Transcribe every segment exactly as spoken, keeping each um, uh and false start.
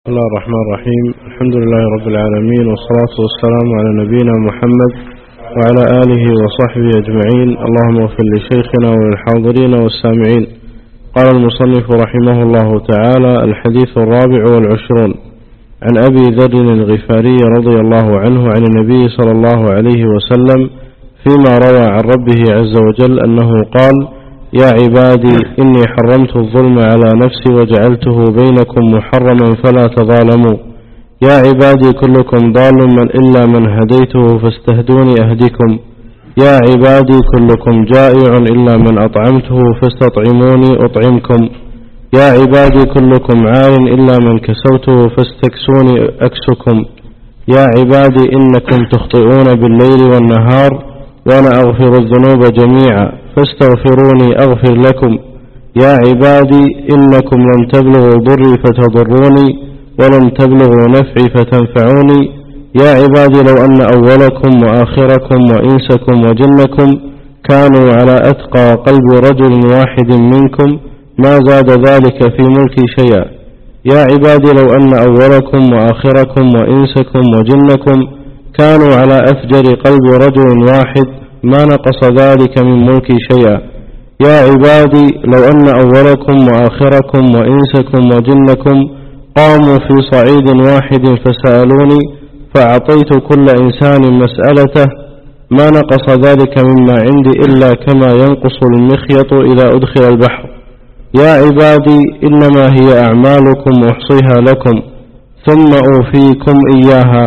بسم الله الرحمن الرحيم. الحمد لله رب العالمين، والصلاة والسلام على نبينا محمد وعلى آله وصحبه أجمعين. اللهم اغفر لشيخنا وللحاضرين والسامعين. قال المصنف رحمه الله تعالى: الحديث الرابع والعشرون عن أبي ذر الغفاري رضي الله عنه عن النبي صلى الله عليه وسلم فيما روى عن ربه عز وجل أنه قال: يا عبادي إني حرمت الظلم على نفسي وجعلته بينكم محرما فلا تظالموا. يا عبادي كلكم ضال من إلا من هديته فاستهدوني أهدكم. يا عبادي كلكم جائع إلا من أطعمته فاستطعموني أطعمكم. يا عبادي كلكم عار إلا من كسوته فاستكسوني أكسكم. يا عبادي إنكم تخطئون بالليل والنهار وأنا أغفر الذنوب جميعا فاستغفروني أغفر لكم. يا عبادي إنكم لن تبلغوا ضري فتضروني ولن تبلغوا نفعي فتنفعوني. يا عبادي لو أن أولكم وآخركم وإنسكم وجنكم كانوا على أتقى قلب رجل واحد منكم ما زاد ذلك في ملكي شيئا. يا عبادي لو أن أولكم وآخركم وإنسكم وجنكم كانوا على أفجر قلب رجل واحد ما نقص ذلك من ملكي شيئا. يا عبادي لو أن أولكم وآخركم وإنسكم وجنكم قاموا في صعيد واحد فسألوني فأعطيت كل إنسان مسألته ما نقص ذلك مما عندي إلا كما ينقص المخيط إذا أدخل البحر. يا عبادي إنما هي أعمالكم أحصيها لكم ثم أوفيكم إياها،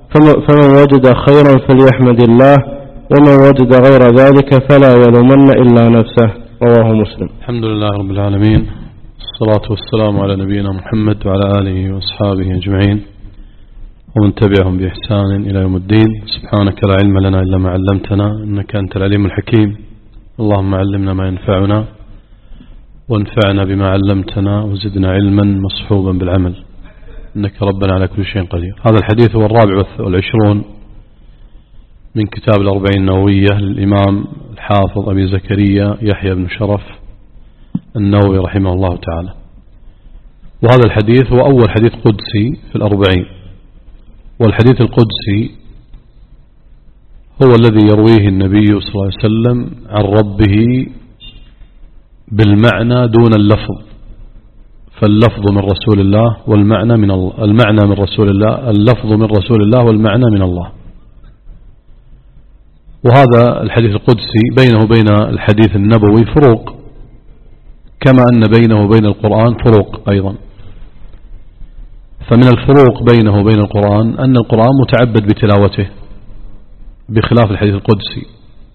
فمن وجد خيرا فليحمد الله ومن وجد غير ذلك فلا يلومن إلا نفسه. رواه مسلم. الحمد لله رب العالمين، الصلاة والسلام على نبينا محمد وعلى آله وأصحابه أجمعين ومن تبعهم بإحسان إلى يوم الدين. سبحانك لا علم لنا إلا ما علمتنا إنك أنت العليم الحكيم. اللهم علمنا ما ينفعنا وانفعنا بما علمتنا وزدنا علما مصحوبا بالعمل إنك ربنا على كل شيء قدير. هذا الحديث هو الرابع والعشرون من كتاب الأربعين النووية للإمام الحافظ أبي زكريا يحيى بن شرف النووي رحمه الله تعالى. وهذا الحديث هو أول حديث قدسي في الأربعين، والحديث القدسي هو الذي يرويه النبي صلى الله عليه وسلم عن ربه بالمعنى دون اللفظ، فاللفظ من رسول الله والمعنى من الله، المعنى من رسول الله، اللفظ من رسول الله والمعنى من الله. وهذا الحديث القدسي بينه وبين الحديث النبوي فروق، كما أن بينه وبين القرآن فروق أيضا. فمن الفروق بينه وبين القرآن أن القرآن متعبد بتلاوته بخلاف الحديث القدسي.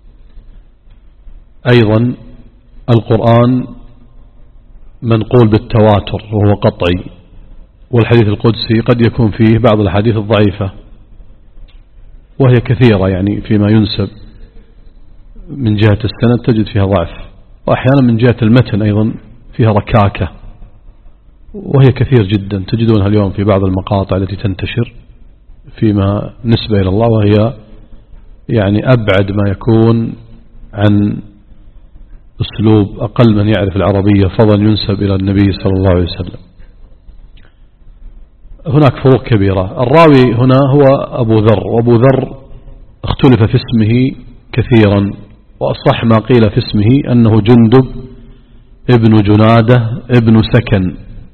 أيضا القرآن منقول بالتواتر وهو قطعي، والحديث القدسي قد يكون فيه بعض الحديث الضعيفة وهي كثيرة، يعني فيما ينسب من جهة السند تجد فيها ضعف، وأحيانا من جهة المتن أيضا فيها ركاكة وهي كثير جدا تجدونها اليوم في بعض المقاطع التي تنتشر فيما نسبة إلى الله، وهي يعني أبعد ما يكون عن أسلوب أقل من يعرف العربية فضلا ينسب إلى النبي صلى الله عليه وسلم. هناك فروق كبيرة. الراوي هنا هو أبو ذر، وأبو ذر اختلف في اسمه كثيرا، وأصح ما قيل في اسمه أنه جندب ابن جنادة ابن سكن،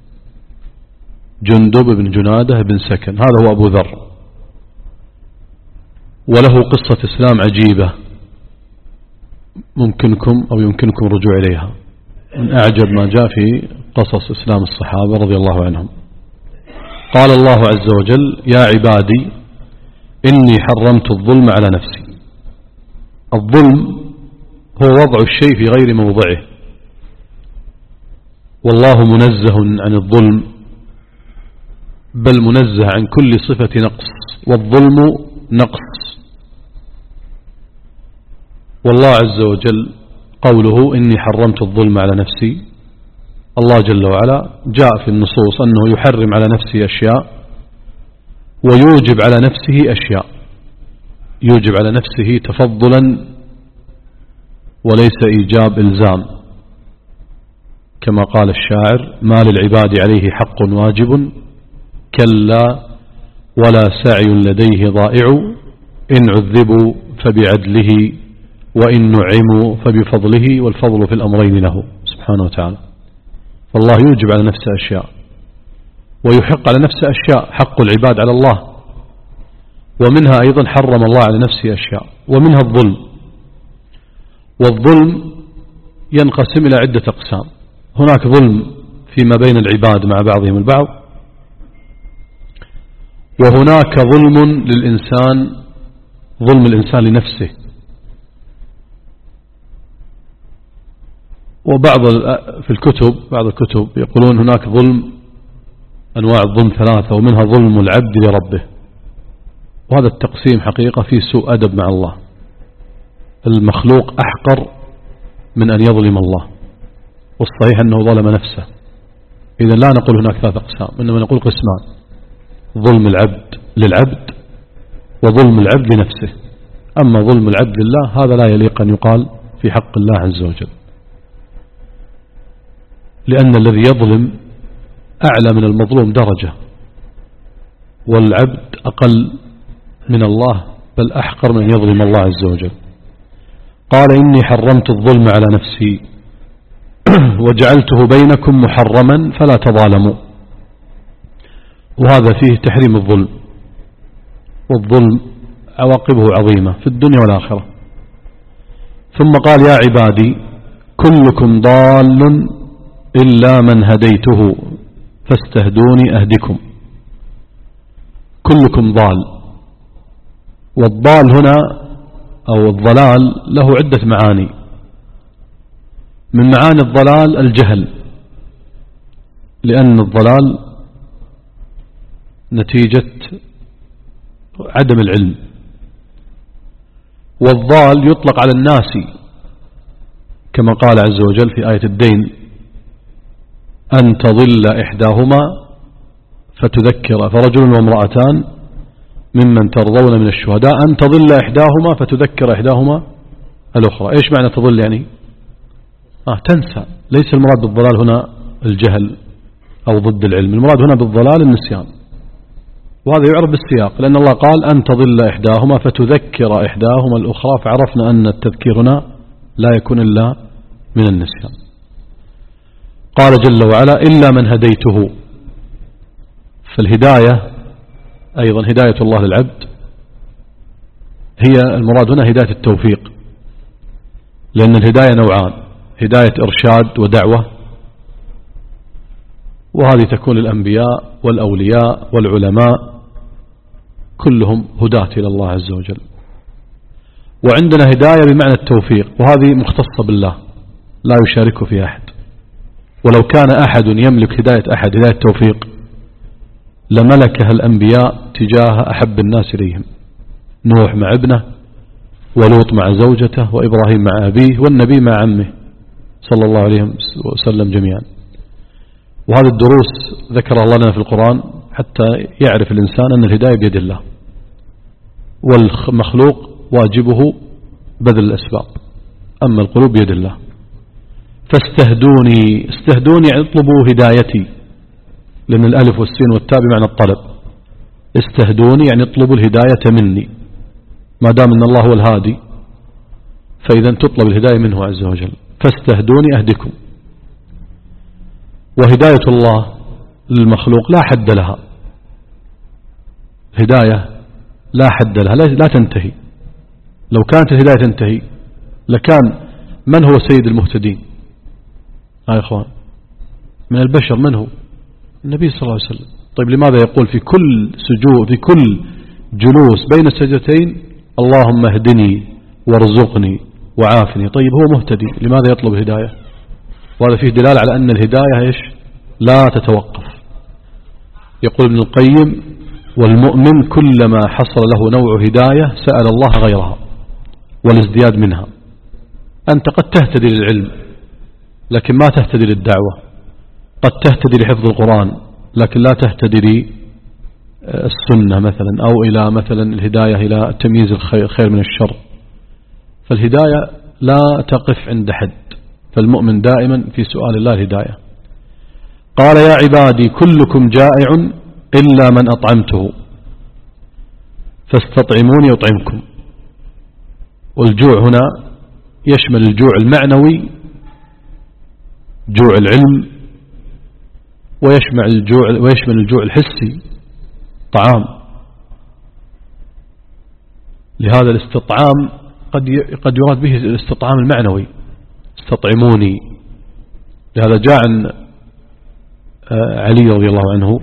جندب ابن جنادة ابن سكن، هذا هو أبو ذر. وله قصة إسلام عجيبة ممكنكم أو يمكنكم الرجوع إليها، من أعجب ما جاء في قصص إسلام الصحابة رضي الله عنهم. قال الله عز وجل: يا عبادي إني حرمت الظلم على نفسي. الظلم هو وضع الشيء في غير موضعه، والله منزه عن الظلم، بل منزه عن كل صفة نقص، والظلم نقص. والله عز وجل قوله إني حرمت الظلم على نفسي، الله جل وعلا جاء في النصوص أنه يحرم على نفسه أشياء ويوجب على نفسه أشياء، يوجب على نفسه تفضلا وليس إيجاب إلزام، كما قال الشاعر: ما للعباد عليه حق واجب كلا ولا سعي لديه ضائع إن عذبوا فبعدله وإن نعموا فبفضله والفضل في الأمرين له سبحانه وتعالى. فالله يوجب على نفسه أشياء ويحق على نفسه أشياء، حق العباد على الله، ومنها أيضا حرم الله على نفسه أشياء، ومنها الظلم. والظلم ينقسم إلى عدة أقسام. هناك ظلم فيما بين العباد مع بعضهم البعض، وهناك ظلم للإنسان، ظلم الإنسان لنفسه. وبعض في الكتب بعض الكتب يقولون هناك ظلم، أنواع الظلم ثلاثة، ومنها ظلم العبد لربه. وهذا التقسيم حقيقة فيه سوء أدب مع الله. المخلوق أحقر من أن يظلم الله، والصحيح أنه ظلم نفسه. إذا لا نقول هناك ثلاث أقسام، إنما نقول قسمان: ظلم العبد للعبد، وظلم العبد لنفسه. أما ظلم العبد لله هذا لا يليق أن يقال في حق الله عز وجل، لأن الذي يظلم أعلى من المظلوم درجة، والعبد أقل من الله، بل أحقر من يظلم الله عز وجل. قال: إني حرمت الظلم على نفسي وجعلته بينكم محرما فلا تظالموا. وهذا فيه تحريم الظلم، والظلم عواقبه عظيمة في الدنيا والآخرة. ثم قال: يا عبادي كلكم ضال إلا من هديته فاستهدوني أهدكم. كلكم ضال، والضال هنا أو الضلال له عدة معاني. من معاني الضلال الجهل، لأن الضلال نتيجة عدم العلم. والضال يطلق على الناس، كما قال عز وجل في آية الدين: أن تضل إحداهما فتذكر، فرجل وامرأتان ممن ترضون من الشهداء أن تضل إحداهما فتذكر إحداهما الأخرى. إيش معنى تضل؟ يعني آه تنسى. ليس المراد بالضلال هنا الجهل أو ضد العلم، المراد هنا بالضلال النسيان، وهذا يعرف بالسياق، لأن الله قال أن تضل إحداهما فتذكر إحداهما الأخرى، فعرفنا أن التذكير هنا لا يكون إلا من النسيان. قال جل وعلا: إلا من هديته. فالهداية أيضا هداية الله للعبد هي المراد هنا هداية التوفيق، لأن الهداية نوعان: هداية إرشاد ودعوة، وهذه تكون للأنبياء والأولياء والعلماء، كلهم هداة إلى الله عز وجل. وعندنا هداية بمعنى التوفيق، وهذه مختصة بالله لا يشارك فيها أحد. ولو كان أحد يملك هداية أحد، هداية التوفيق، لملكها الأنبياء تجاه أحب الناس إليهم: نوح مع ابنه، ولوط مع زوجته، وإبراهيم مع أبيه، والنبي مع عمه صلى الله عليه وسلم جميعا. وهذه الدروس ذكرها الله لنا في القرآن حتى يعرف الإنسان أن الهداية بيد الله، والمخلوق واجبه بذل الأسباب، أما القلوب بيد الله. فاستهدوني، استهدوني يعني اطلبوا هدايتي، لأن الألف والسين والتاء بمعنى الطلب. استهدوني يعني اطلبوا الهداية مني، ما دام أن الله هو الهادي فإذا تطلب الهداية منه عز وجل. فاستهدوني أهدكم. وهداية الله للمخلوق لا حد لها، هداية لا حد لها، لا تنتهي. لو كانت الهداية تنتهي لكان من هو سيد المهتدين؟ يا إخوان، من البشر من هو؟ النبي صلى الله عليه وسلم. طيب لماذا يقول في كل سجود، في كل جلوس بين السجدتين: اللهم اهدني وارزقني وعافني؟ طيب هو مهتدي، لماذا يطلب هداية؟ وهذا فيه دلالة على أن الهداية إيش؟ لا تتوقف. يقول ابن القيم: والمؤمن كلما حصل له نوع هداية سأل الله غيرها والازدياد منها. أنت قد تهتدي للعلم لكن ما تهتدي للدعوة، قد تهتدي لحفظ القرآن لكن لا تهتدي للسنة مثلا، أو إلى مثلا الهداية إلى تمييز الخير من الشر. فالهداية لا تقف عند حد، فالمؤمن دائما في سؤال الله الهداية. قال: يا عبادي كلكم جائع إلا من أطعمته فاستطعموني أطعمكم. والجوع هنا يشمل الجوع المعنوي جوع العلم، ويشمل الجوع ويشمل الجوع الحسي طعام. لهذا الاستطعام قد قد يراد به الاستطعام المعنوي، استطعموني. لهذا جاء عن علي رضي الله عنه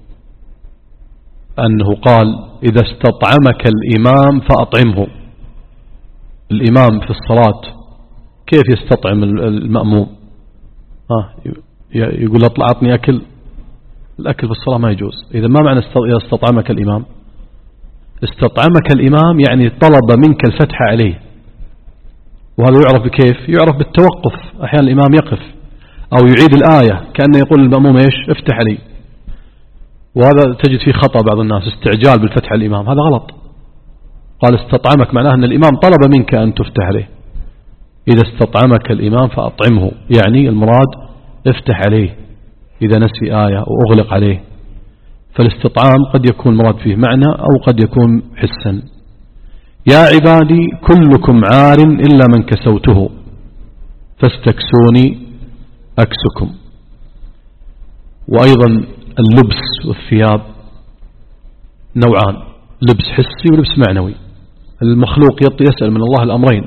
أنه قال إذا استطعمك الإمام فأطعمه. الإمام في الصلاة كيف يستطعم المأموم؟ آه يقول اطلع أعطني أكل. الأكل في الصلاة ما يجوز. إذا ما معنى إذا استطعمك الإمام؟ استطعمك الإمام يعني طلب منك الفتح عليه، وهذا يعرف بكيف؟ يعرف بالتوقف. أحيانا الإمام يقف أو يعيد الآية كأنه يقول للمأموم إيش؟ افتح علي. وهذا تجد فيه خطأ بعض الناس، استعجال بالفتح على الإمام، هذا غلط. قال استطعمك معناه أن الإمام طلب منك أن تفتح عليه. إذا استطعمك الإمام فأطعمه، يعني المراد افتح عليه إذا نسي آية أو أغلق عليه. فالاستطعام قد يكون مراد فيه معنى أو قد يكون حسا. يا عبادي كلكم عار إلا من كسوته فاستكسوني أكسكم. وأيضا اللبس والثياب نوعان، لبس حسي ولبس معنوي. المخلوق يسأل من الله الأمرين،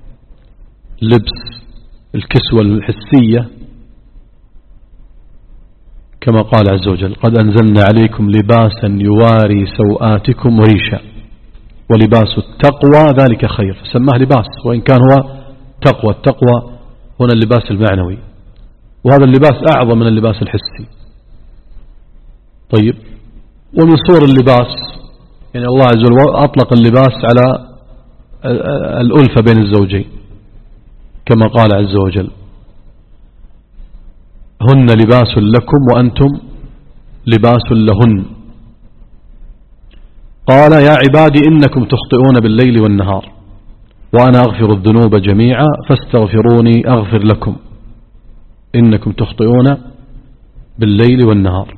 لبس الكسوة الحسية كما قال عز وجل قد أنزلنا عليكم لباسا يواري سوآتكم وريشا ولباس التقوى ذلك خير، فسماه لباس وإن كان هو تقوى. التقوى هنا اللباس المعنوي، وهذا اللباس أعظم من اللباس الحسي. طيب، ومن صور اللباس يعني الله عز وجل أطلق اللباس على الألفة بين الزوجين كما قال عز وجل هن لباس لكم وأنتم لباس لهن. قال يا عبادي إنكم تخطئون بالليل والنهار وأنا أغفر الذنوب جميعا فاستغفروني أغفر لكم. إنكم تخطئون بالليل والنهار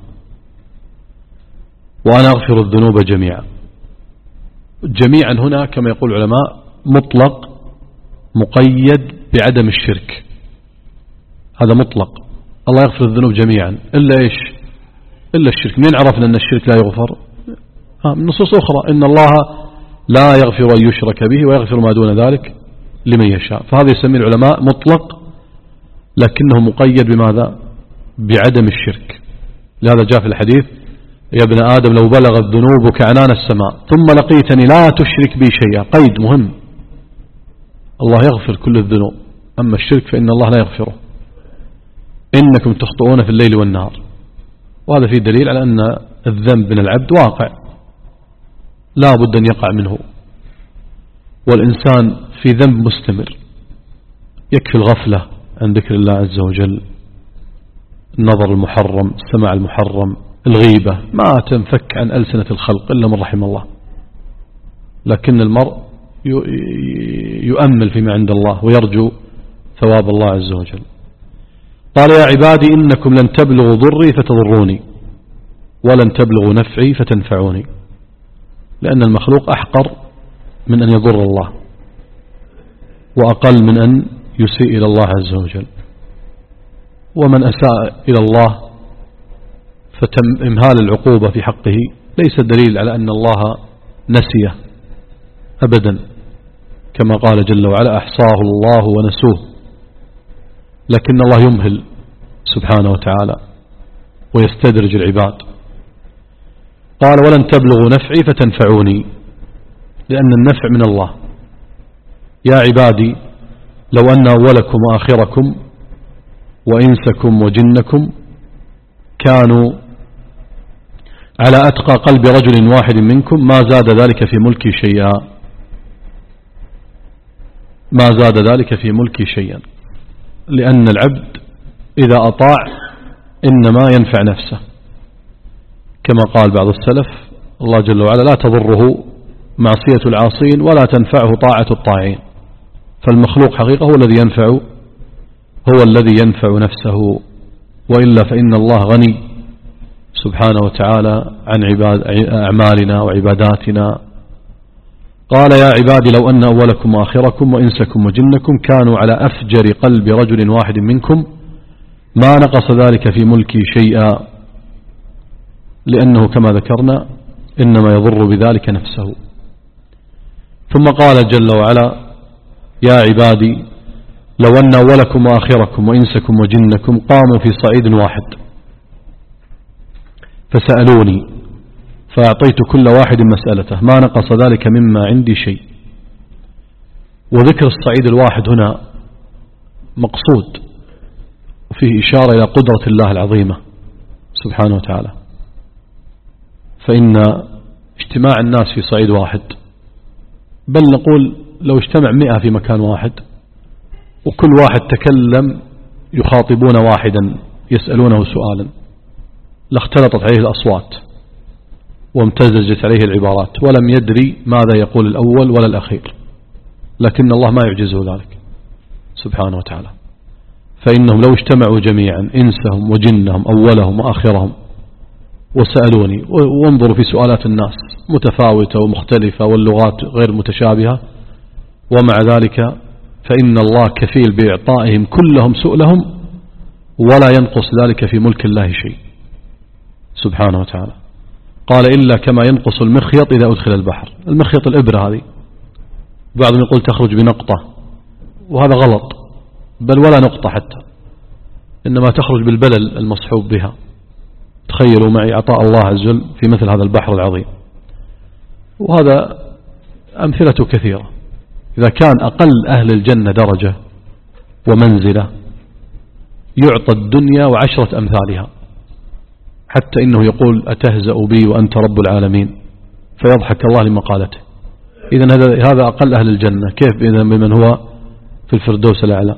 وأنا أغفر الذنوب جميعا. جميعا هنا كما يقول العلماء مطلق مقيد بعدم الشرك، هذا مطلق. الله يغفر الذنوب جميعا إلا إيش؟ إلا الشرك. منين عرفنا أن الشرك لا يغفر؟ ها من نصوص أخرى إن الله لا يغفر أن يشرك به ويغفر ما دون ذلك لمن يشاء. فهذا يسميه العلماء مطلق لكنه مقيد بماذا؟ بعدم الشرك. لهذا جاء في الحديث يا ابن آدم لو بلغت ذنوبك عنان السماء ثم لقيتني لا تشرك بي شيئا. قيد مهم، الله يغفر كل الذنوب، أما الشرك فإن الله لا يغفره. إنكم تخطئون في الليل والنهار، وهذا فيه دليل على أن الذنب من العبد واقع لا بد أن يقع منه، والإنسان في ذنب مستمر. يكفي الغفلة عن ذكر الله عز وجل، النظر المحرم، السماع المحرم، الغيبة، ما تنفك عن ألسنة الخلق إلا من رحم الله. لكن المرء يؤمل فيما عند الله ويرجو ثواب الله عز وجل. قال يا عبادي إنكم لن تبلغوا ضري فتضروني ولن تبلغوا نفعي فتنفعوني، لأن المخلوق أحقر من أن يضر الله وأقل من أن يسيء إلى الله عز وجل. ومن أساء إلى الله فتم إمهال العقوبة في حقه ليس دليل على أن الله نسيه أبدا، كما قال جل وعلا أحصاه الله ونسوه، لكن الله يمهل سبحانه وتعالى ويستدرج العباد. قال ولن تبلغوا نفعي فتنفعوني، لأن النفع من الله. يا عبادي لو أن أولكم وآخركم وإنسكم وجنكم كانوا على أتقى قلب رجل واحد منكم ما زاد ذلك في ملكي شيئا، ما زاد ذلك في ملكي شيئا، لأن العبد إذا أطاع إنما ينفع نفسه، كما قال بعض السلف الله جل وعلا لا تضره معصية العاصين ولا تنفعه طاعة الطاعين. فالمخلوق حقيقة هو الذي ينفع هو الذي ينفع نفسه، وإلا فإن الله غني سبحانه وتعالى عن عباد أعمالنا وعباداتنا. قال يا عبادي لو أن أولكم وآخركم وإنسكم وجنكم كانوا على أفجر قلب رجل واحد منكم ما نقص ذلك في ملكي شيئا، لأنه كما ذكرنا إنما يضر بذلك نفسه. ثم قال جل وعلا يا عبادي لو أن أولكم وآخركم وإنسكم وجنكم قاموا في صعيد واحد فسألوني فأعطيت كل واحد مسألته ما نقص ذلك مما عندي شيء. وذكر الصعيد الواحد هنا مقصود وفيه إشارة إلى قدرة الله العظيمة سبحانه وتعالى، فإن اجتماع الناس في صعيد واحد، بل نقول لو اجتمع مئة في مكان واحد وكل واحد تكلم يخاطبون واحدا يسألونه سؤالا لاختلطت عليه الأصوات وامتزجت عليه العبارات ولم يدري ماذا يقول الأول ولا الأخير، لكن الله ما يعجزه ذلك سبحانه وتعالى. فإنهم لو اجتمعوا جميعا إنسهم وجنهم أولهم وآخرهم وسألوني، وانظروا في سؤالات الناس متفاوتة ومختلفة واللغات غير متشابهة، ومع ذلك فإن الله كفيل بإعطائهم كلهم سؤلهم ولا ينقص ذلك في ملك الله شيء سبحانه وتعالى. قال إلا كما ينقص المخيط إذا أدخل البحر. المخيط الإبرة هذه بعضهم يقول تخرج بنقطة، وهذا غلط، بل ولا نقطة حتى، إنما تخرج بالبلل المصحوب بها. تخيلوا معي عطاء الله عز وجل في مثل هذا البحر العظيم. وهذا أمثلة كثيرة. إذا كان أقل أهل الجنة درجة ومنزلة يعطى الدنيا وعشرة أمثالها، حتى إنه يقول أتهزأ بي وأنت رب العالمين، فيضحك الله لمقالته. إذن هذا أقل أهل الجنة، كيف إذن بمن هو في الفردوس الأعلى؟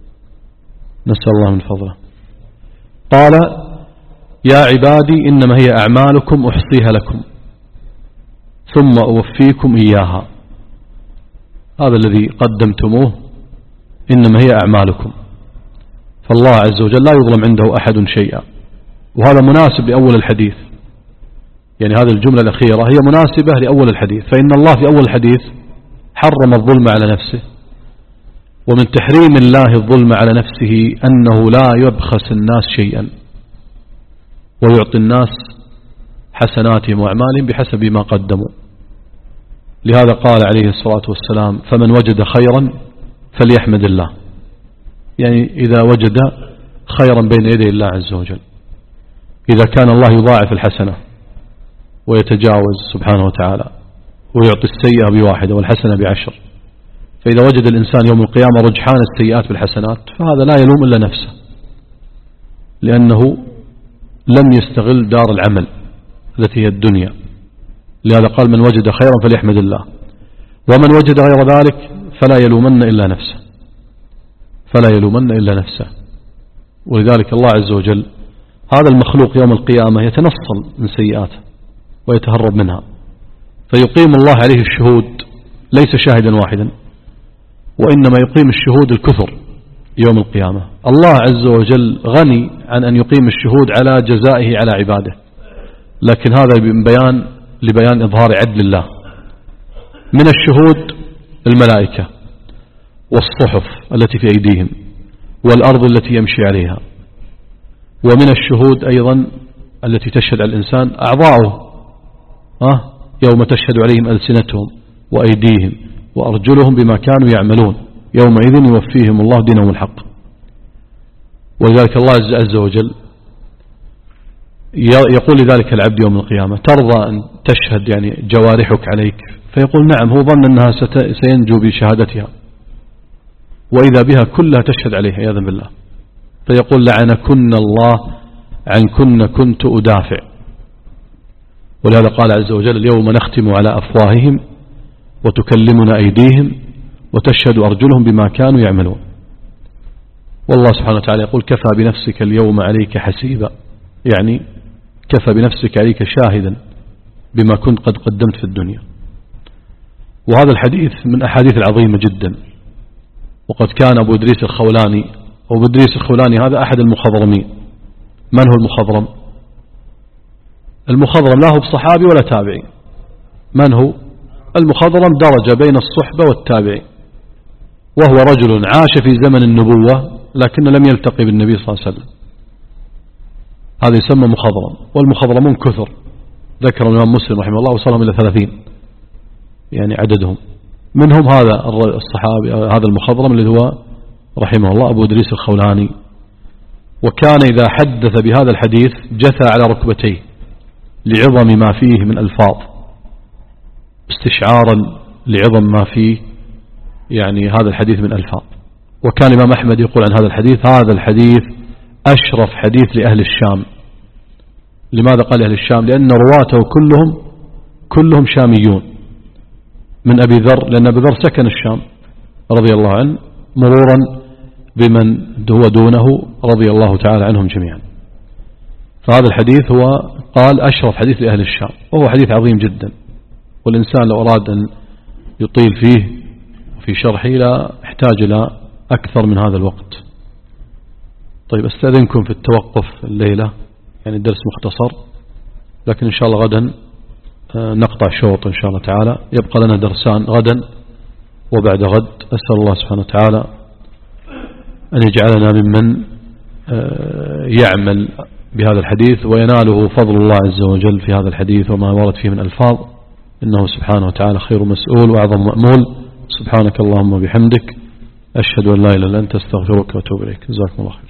نسأل الله من فضله. قال يا عبادي إنما هي أعمالكم أحصيها لكم ثم أوفيكم إياها. هذا الذي قدمتموه إنما هي أعمالكم، فالله عز وجل لا يظلم عنده أحد شيئا. وهذا مناسب لأول الحديث، يعني هذه الجملة الأخيرة هي مناسبة لأول الحديث، فإن الله في أول الحديث حرم الظلم على نفسه، ومن تحريم الله الظلم على نفسه أنه لا يبخس الناس شيئا ويعطي الناس حسناتهم وأعمالهم بحسب ما قدموا. لهذا قال عليه الصلاة والسلام فمن وجد خيرا فليحمد الله، يعني إذا وجد خيرا بين يدي الله عز وجل. إذا كان الله يضاعف الحسنة ويتجاوز سبحانه وتعالى ويعطي السيئة بواحدة والحسنة بعشر، فإذا وجد الإنسان يوم القيامة رجحان السيئات بالحسنات فهذا لا يلوم إلا نفسه، لأنه لم يستغل دار العمل التي هي الدنيا. لهذا قال من وجد خيرا فليحمد الله، ومن وجد غير ذلك فلا يلومن إلا نفسه فلا يلومن إلا نفسه. ولذلك الله عز وجل هذا المخلوق يوم القيامة يتنصل من سيئاته ويتهرب منها، فيقيم الله عليه الشهود ليس شاهدا واحدا، وإنما يقيم الشهود الكثر يوم القيامة. الله عز وجل غني عن أن يقيم الشهود على جزائه على عباده، لكن هذا بيان لبيان إظهار عدل الله. من الشهود الملائكة والصحف التي في أيديهم والأرض التي يمشي عليها، ومن الشهود أيضا التي تشهد على الإنسان أعضاؤه، أه؟ يوم تشهد عليهم ألسنتهم وأيديهم وأرجلهم بما كانوا يعملون يومئذ يوفيهم الله دينهم الحق. ولذلك الله عز وجل يقول لذلك العبد يوم القيامة ترضى أن تشهد يعني جوارحك عليك؟ فيقول نعم، هو ظن أنها سينجو بشهادتها، وإذا بها كلها تشهد عليها عياذا بالله. فيقول لعنكن الله عنكن كنت أدافع. ولهذا قال عز وجل اليوم نختم على أفواههم وتكلمنا أيديهم وتشهد أرجلهم بما كانوا يعملون. والله سبحانه وتعالى يقول كفى بنفسك اليوم عليك حسيبا، يعني كفى بنفسك عليك شاهدا بما كنت قد قدمت في الدنيا. وهذا الحديث من أحاديث العظيمة جدا. وقد كان أبو إدريس الخولاني، أبو إدريس الخولاني هذا أحد المخضرمين. من هو المخضرم؟ المخضرم لا هو بصحابي ولا تابعي. من هو المخضرم؟ درجة بين الصحبة والتابعي، وهو رجل عاش في زمن النبوة لكن لم يلتقي بالنبي صلى الله عليه وسلم، هذا يسمى مخضرم. والمخضرمون كثر، ذكر الإمام مسلم رحمه الله وصلهم إلى ثلاثين يعني عددهم، منهم هذا الصحابي هذا المخضرم الذي هو رحمه الله أبو إدريس الخولاني. وكان إذا حدث بهذا الحديث جثى على ركبتيه لعظم ما فيه من ألفاظ، استشعارا لعظم ما فيه يعني هذا الحديث من ألفاظ. وكان الإمام أحمد يقول عن هذا الحديث: هذا الحديث أشرف حديث لأهل الشام. لماذا قال أهل الشام؟ لأن رواته كلهم كلهم شاميون من أبي ذر، لأن أبي ذر سكن الشام رضي الله عنه، مرورا بمن هو دونه رضي الله تعالى عنهم جميعا. فهذا الحديث هو قال أشرف حديث لأهل الشام، وهو حديث عظيم جدا، والإنسان لو أراد أن يطيل فيه في شرحه لا يحتاج إلى أكثر من هذا الوقت. طيب أستأذنكم في التوقف الليلة، يعني الدرس مختصر، لكن إن شاء الله غدا نقطع شوط إن شاء الله تعالى، يبقى لنا درسان غدا وبعد غد. أسأل الله سبحانه وتعالى أن يجعلنا ممن يعمل بهذا الحديث ويناله فضل الله عز وجل في هذا الحديث وما ورد فيه من ألفاظ، إنه سبحانه وتعالى خير مسؤول وأعظم مأمول. سبحانك اللهم وبحمدك، أشهد أن لا إله إلا أنت، أستغفرك وأتوب إليك. جزاكم الله خير.